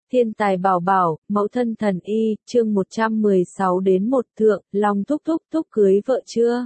Thiên tài bảo bảo, mẫu thân thần y, chương 116 đến 1 thượng, Long thúc thúc cưới vợ chưa?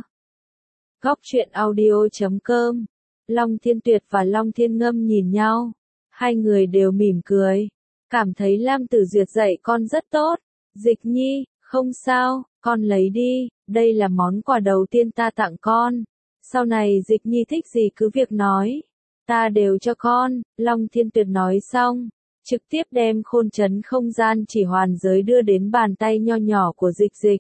Góc truyện audio.com. Long Thiên Tuyệt và Long Thiên Ngâm nhìn nhau. Hai người đều mỉm cười. Cảm thấy Lam Tử Duyệt dạy con rất tốt. Dịch Nhi, không sao, con lấy đi, đây là món quà đầu tiên ta tặng con. Sau này Dịch Nhi thích gì cứ việc nói. Ta đều cho con, Long Thiên Tuyệt nói xong. Trực tiếp đem khôn trấn không gian chỉ hoàn giới đưa đến bàn tay nho nhỏ của Dịch Dịch.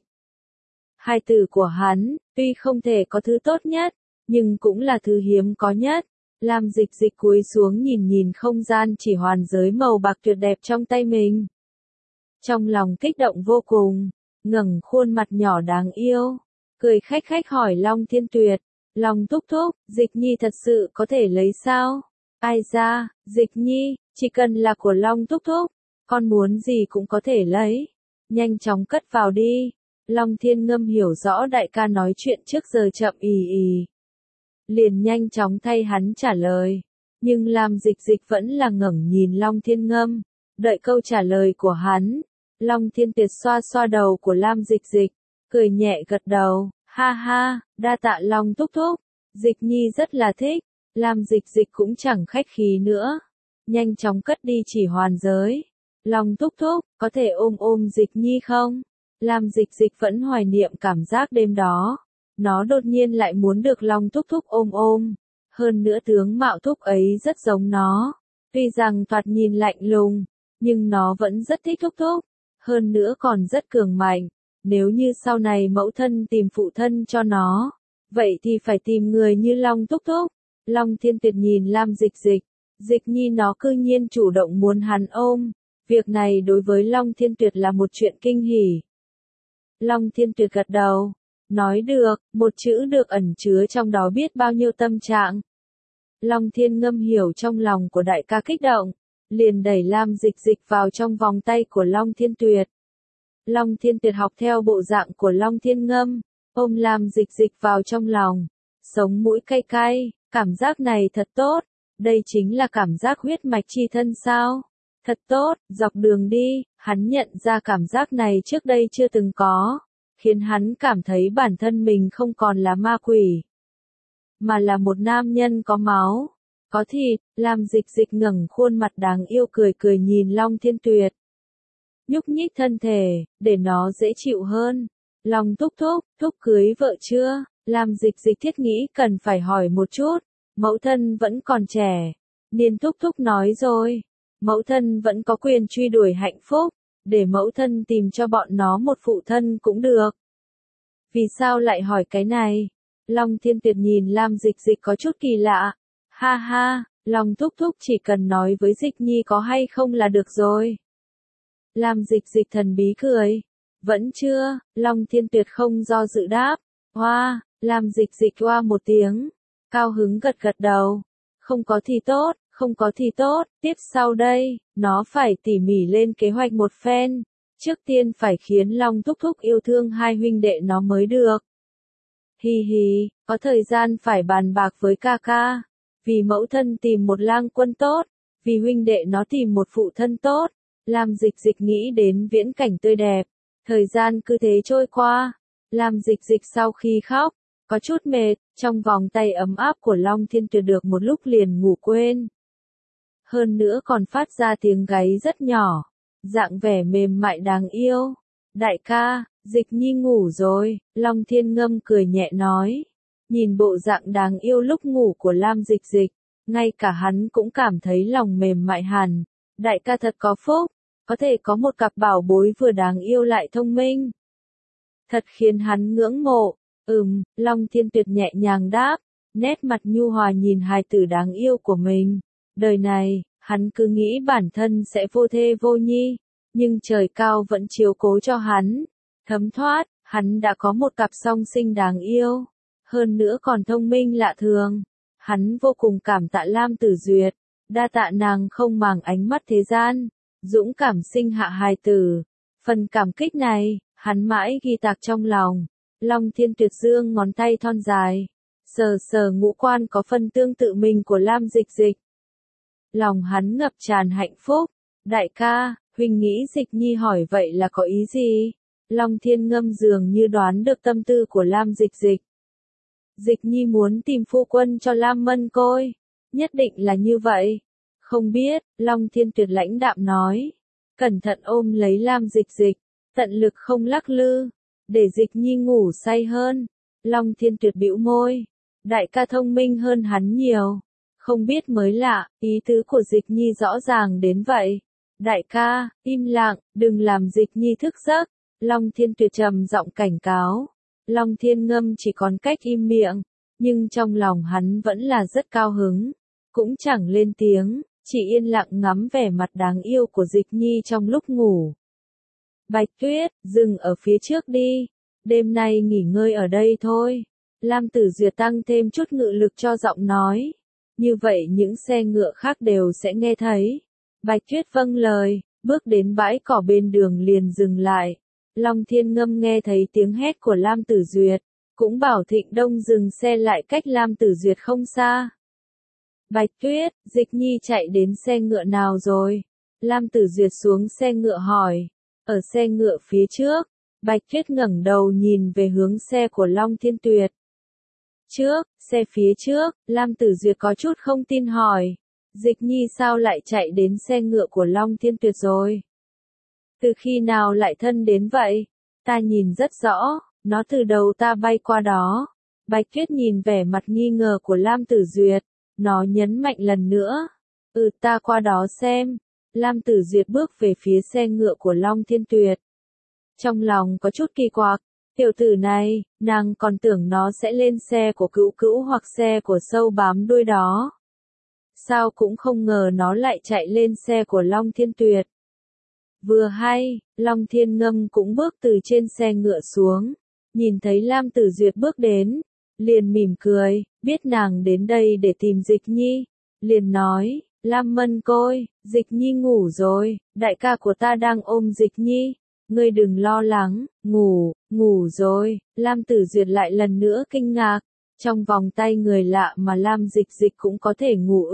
Hai từ của hắn, tuy không thể có thứ tốt nhất, nhưng cũng là thứ hiếm có nhất. Làm Dịch Dịch cúi xuống nhìn không gian chỉ hoàn giới màu bạc tuyệt đẹp trong tay mình. Trong lòng kích động vô cùng, ngẩng khuôn mặt nhỏ đáng yêu, cười khách hỏi Long Thiên Tuyệt, Long thúc, Dịch Nhi thật sự có thể lấy sao? Ai ra, Dịch Nhi, chỉ cần là của Long thúc, con muốn gì cũng có thể lấy. Nhanh chóng cất vào đi. Long Thiên Ngâm hiểu rõ đại ca nói chuyện trước giờ chậm ì. Liền nhanh chóng thay hắn trả lời. Nhưng làm Dịch Dịch vẫn là ngẩng nhìn Long Thiên Ngâm. Đợi câu trả lời của hắn. Long Thiên Tuyệt xoa đầu của Lam Dịch Dịch. Cười nhẹ gật đầu. Ha, đa tạ Long thúc. Dịch Nhi rất là thích. Lam Dịch Dịch cũng chẳng khách khí nữa. Nhanh chóng cất đi chỉ hoàn giới. Long thúc, có thể ôm Dịch Nhi không? Lam Dịch Dịch vẫn hoài niệm cảm giác đêm đó. Nó đột nhiên lại muốn được Long thúc ôm. Hơn nữa tướng mạo thúc ấy rất giống nó. Tuy rằng thoạt nhìn lạnh lùng, nhưng nó vẫn rất thích thúc. Hơn nữa còn rất cường mạnh. Nếu như sau này mẫu thân tìm phụ thân cho nó, vậy thì phải tìm người như Long thúc. Long Thiên Tuyệt nhìn Lam Dịch Dịch. Dịch Nhi nó cư nhiên chủ động muốn hắn ôm. Việc này đối với Long Thiên Tuyệt là một chuyện kinh hỉ. Long Thiên Tuyệt gật đầu. Nói được, một chữ được ẩn chứa trong đó biết bao nhiêu tâm trạng. Long Thiên Ngâm hiểu trong lòng của đại ca kích động. Liền đẩy Lam Dịch Dịch vào trong vòng tay của Long Thiên Tuyệt. Long Thiên Tuyệt học theo bộ dạng của Long Thiên Ngâm. Ôm Lam Dịch Dịch vào trong lòng. Sống mũi cay, cảm giác này thật tốt. Đây chính là cảm giác huyết mạch chi thân sao? Thật tốt, dọc đường đi, hắn nhận ra cảm giác này trước đây chưa từng có, khiến hắn cảm thấy bản thân mình không còn là ma quỷ, mà là một nam nhân có máu, có thịt. Lam Dịch Dịch ngẩng khuôn mặt đáng yêu cười nhìn Long Thiên Tuyệt. Nhúc nhích thân thể, để nó dễ chịu hơn. Long thúc cưới vợ chưa? Lam Dịch Dịch thiết nghĩ cần phải hỏi một chút. Mẫu thân vẫn còn trẻ. Niên thúc nói rồi. Mẫu thân vẫn có quyền truy đuổi hạnh phúc. Để mẫu thân tìm cho bọn nó một phụ thân cũng được. Vì sao lại hỏi cái này? Long Thiên Tuyệt nhìn Lam Dịch Dịch có chút kỳ lạ. Ha, Long thúc chỉ cần nói với Dịch Nhi có hay không là được rồi. Lam Dịch Dịch thần bí cười. Vẫn chưa, Long Thiên Tuyệt không do dự đáp. Hoa, Lam Dịch Dịch hoa một tiếng. Cao hứng gật đầu. Không có thì tốt, tiếp sau đây, nó phải tỉ mỉ lên kế hoạch một phen. Trước tiên phải khiến Long thúc yêu thương hai huynh đệ nó mới được. Hi, có thời gian phải bàn bạc với ca. Vì mẫu thân tìm một lang quân tốt, vì huynh đệ nó tìm một phụ thân tốt. Lam Dịch Dịch nghĩ đến viễn cảnh tươi đẹp. Thời gian cứ thế trôi qua. Lam Dịch Dịch sau khi khóc, có chút mệt, trong vòng tay ấm áp của Long Thiên Tuyệt được một lúc liền ngủ quên. Hơn nữa còn phát ra tiếng gáy rất nhỏ, dạng vẻ mềm mại đáng yêu. Đại ca, Dịch Nhi ngủ rồi, Long Thiên Ngâm cười nhẹ nói. Nhìn bộ dạng đáng yêu lúc ngủ của Lam Dịch Dịch, ngay cả hắn cũng cảm thấy lòng mềm mại hẳn. Đại ca thật có phúc, có thể có một cặp bảo bối vừa đáng yêu lại thông minh. Thật khiến hắn ngưỡng mộ. Long Thiên Tuyệt nhẹ nhàng đáp, nét mặt nhu hòa nhìn hài tử đáng yêu của mình. Đời này, hắn cứ nghĩ bản thân sẽ vô thê vô nhi, nhưng trời cao vẫn chiếu cố cho hắn. Thấm thoát, hắn đã có một cặp song sinh đáng yêu, hơn nữa còn thông minh lạ thường. Hắn vô cùng cảm tạ Lam Tử Duyệt, đa tạ nàng không màng ánh mắt thế gian, dũng cảm sinh hạ hài tử. Phần cảm kích này, hắn mãi ghi tạc trong lòng. Long Thiên Tuyệt dương ngón tay thon dài, sờ ngũ quan có phần tương tự mình của Lam Dịch Dịch. Lòng hắn ngập tràn hạnh phúc. Đại ca, Huynh nghĩ Dịch Nhi hỏi vậy là có ý gì? Long Thiên Ngâm dường như đoán được tâm tư của Lam Dịch Dịch. Dịch Nhi muốn tìm phu quân cho Lam Mân Côi. Nhất định là như vậy. Không biết, Long Thiên Tuyệt lãnh đạm nói. Cẩn thận ôm lấy Lam Dịch Dịch, tận lực không lắc lư, để Dịch Nhi ngủ say hơn. Long Thiên Tuyệt bĩu môi. Đại ca thông minh hơn hắn nhiều. Không biết mới lạ, ý tứ của Dịch Nhi rõ ràng đến vậy. Đại ca, im lặng, đừng làm Dịch Nhi thức giấc. Long Thiên Tuyệt trầm giọng cảnh cáo. Long Thiên Ngâm chỉ còn cách im miệng, nhưng trong lòng hắn vẫn là rất cao hứng. Cũng chẳng lên tiếng, chỉ yên lặng ngắm vẻ mặt đáng yêu của Dịch Nhi trong lúc ngủ. Bạch Tuyết, dừng ở phía trước đi. Đêm nay nghỉ ngơi ở đây thôi. Lam Tử Duyệt tăng thêm chút ngự lực cho giọng nói. Như vậy những xe ngựa khác đều sẽ nghe thấy. Bạch Tuyết vâng lời, bước đến bãi cỏ bên đường liền dừng lại. Long Thiên Ngâm nghe thấy tiếng hét của Lam Tử Duyệt, cũng bảo Thịnh Đông dừng xe lại cách Lam Tử Duyệt không xa. Bạch Tuyết, Dịch Nhi chạy đến xe ngựa nào rồi? Lam Tử Duyệt xuống xe ngựa hỏi. Ở xe ngựa phía trước. Bạch Tuyết ngẩng đầu nhìn về hướng xe của Long Thiên Tuyệt. Trước, xe phía trước, Lam Tử Duyệt có chút không tin hỏi. Dịch Nhi sao lại chạy đến xe ngựa của Long Thiên Tuyệt rồi? Từ khi nào lại thân đến vậy? Ta nhìn rất rõ, nó từ đầu ta bay qua đó. Bạch Tuyết nhìn vẻ mặt nghi ngờ của Lam Tử Duyệt, nó nhấn mạnh lần nữa. Ta qua đó xem. Lam Tử Duyệt bước về phía xe ngựa của Long Thiên Tuyệt. Trong lòng có chút kỳ quặc, tiểu tử này, nàng còn tưởng nó sẽ lên xe của Cữu Cữu hoặc xe của Sâu bám đuôi đó. Sao cũng không ngờ nó lại chạy lên xe của Long Thiên Tuyệt. Vừa hay, Long Thiên Ngâm cũng bước từ trên xe ngựa xuống, nhìn thấy Lam Tử Duyệt bước đến, liền mỉm cười, biết nàng đến đây để tìm Dịch Nhi, liền nói, Lam Mân Côi, Dịch Nhi ngủ rồi, đại ca của ta đang ôm Dịch Nhi, ngươi đừng lo lắng, ngủ rồi. Lam Tử Duyệt lại lần nữa kinh ngạc, trong vòng tay người lạ mà Lam Dịch Dịch cũng có thể ngủ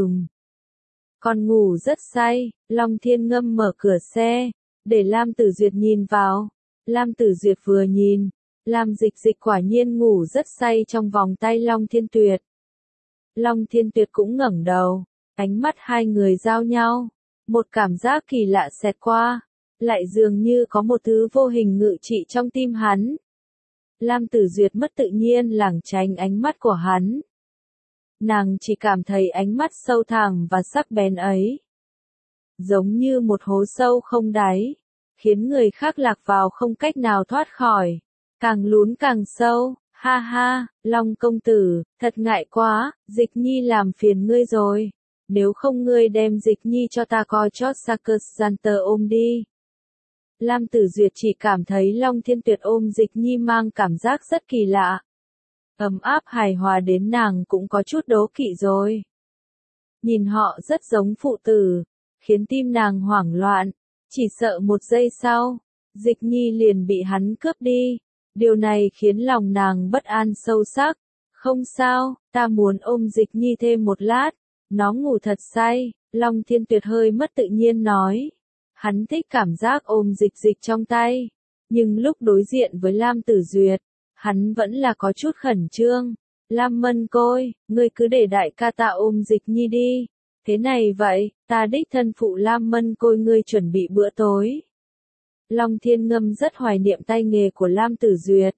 Còn ngủ rất say. Long Thiên Ngâm mở cửa xe, để Lam Tử Duyệt nhìn vào. Lam Tử Duyệt vừa nhìn, Lam Dịch Dịch quả nhiên ngủ rất say trong vòng tay Long Thiên Tuyệt. Long Thiên Tuyệt cũng ngẩng đầu, ánh mắt hai người giao nhau, một cảm giác kỳ lạ xẹt qua, lại dường như có một thứ vô hình ngự trị trong tim hắn. Lam Tử Duyệt mất tự nhiên lảng tránh ánh mắt của hắn. Nàng chỉ cảm thấy ánh mắt sâu thẳm và sắc bén ấy, giống như một hố sâu không đáy, khiến người khác lạc vào không cách nào thoát khỏi, càng lún càng sâu. Ha ha, Long công tử, thật ngại quá, Dịch Nhi làm phiền ngươi rồi. Nếu không ngươi đem Dịch Nhi cho ta coi chót Sakasanta ôm đi. Lam Tử Duyệt chỉ cảm thấy Long Thiên Tuyệt ôm Dịch Nhi mang cảm giác rất kỳ lạ. Ấm áp hài hòa đến nàng cũng có chút đố kỵ rồi. Nhìn họ rất giống phụ tử, khiến tim nàng hoảng loạn, chỉ sợ một giây sau, Dịch Nhi liền bị hắn cướp đi. Điều này khiến lòng nàng bất an sâu sắc. Không sao, ta muốn ôm Dịch Nhi thêm một lát. Nó ngủ thật say. Long Thiên Tuyệt hơi mất tự nhiên nói. Hắn thích cảm giác ôm Dịch Dịch trong tay. Nhưng lúc đối diện với Lam Tử Duyệt, hắn vẫn là có chút khẩn trương. Lam Mân Côi, ngươi cứ để đại ca ta ôm Dịch Nhi đi. Thế này vậy, ta đích thân phụ Lam Mân Côi ngươi chuẩn bị bữa tối. Long Thiên Ngâm rất hoài niệm tay nghề của Lam Tử Duyệt.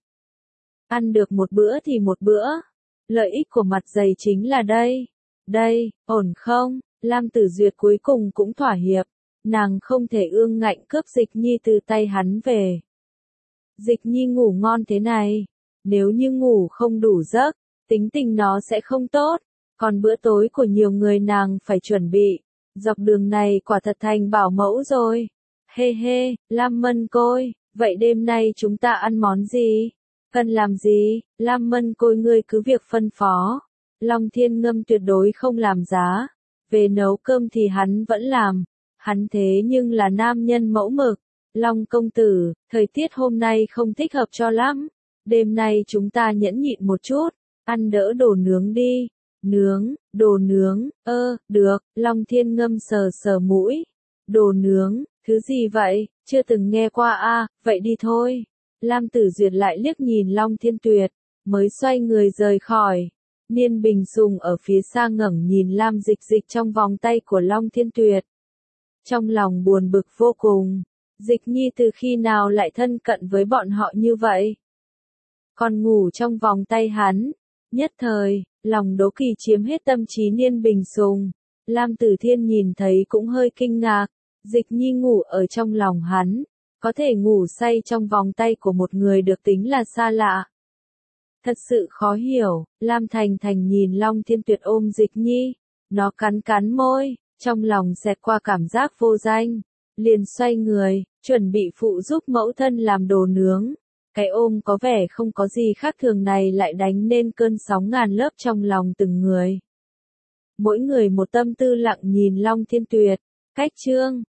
Ăn được một bữa thì một bữa. Lợi ích của mặt dày chính là đây, ổn không? Lam Tử Duyệt cuối cùng cũng thỏa hiệp. Nàng không thể ương ngạnh cướp Dịch Nhi từ tay hắn về. Dịch Nhi ngủ ngon thế này. Nếu như ngủ không đủ giấc, tính tình nó sẽ không tốt. Còn bữa tối của nhiều người nàng phải chuẩn bị. Dọc đường này quả thật thành bảo mẫu rồi. Hê hê, Lam Mân Côi, vậy đêm nay chúng ta ăn món gì? Cần làm gì? Lam Mân Côi ngươi cứ việc phân phó. Long Thiên Ngâm tuyệt đối không làm giá. Về nấu cơm thì hắn vẫn làm. Hắn thế nhưng là nam nhân mẫu mực. Long công tử, thời tiết hôm nay không thích hợp cho lắm. Đêm nay chúng ta nhẫn nhịn một chút. Ăn đỡ đồ nướng đi. Nướng, đồ nướng, được. Long Thiên Ngâm sờ sờ mũi. Đồ nướng, thứ gì vậy, chưa từng nghe qua a, vậy đi thôi. Lam Tử Duyệt lại liếc nhìn Long Thiên Tuyệt, mới xoay người rời khỏi. Niên Bình Sùng ở phía xa ngẩng nhìn Lam Dịch Dịch trong vòng tay của Long Thiên Tuyệt. Trong lòng buồn bực vô cùng, Dịch Nhi từ khi nào lại thân cận với bọn họ như vậy? Còn ngủ trong vòng tay hắn. Nhất thời, lòng đố kỵ chiếm hết tâm trí Niên Bình Sùng. Lam Tử Thiên nhìn thấy cũng hơi kinh ngạc, Dịch Nhi ngủ ở trong lòng hắn, có thể ngủ say trong vòng tay của một người được tính là xa lạ. Thật sự khó hiểu, Lam Thành Thành nhìn Long Thiên Tuyệt ôm Dịch Nhi, nó cắn cắn môi, trong lòng xẹt qua cảm giác vô danh, liền xoay người, chuẩn bị phụ giúp mẫu thân làm đồ nướng. Cái ôm có vẻ không có gì khác thường này lại đánh nên cơn sóng ngàn lớp trong lòng từng người. Mỗi người một tâm tư lặng nhìn Long Thiên Tuyệt, cách chương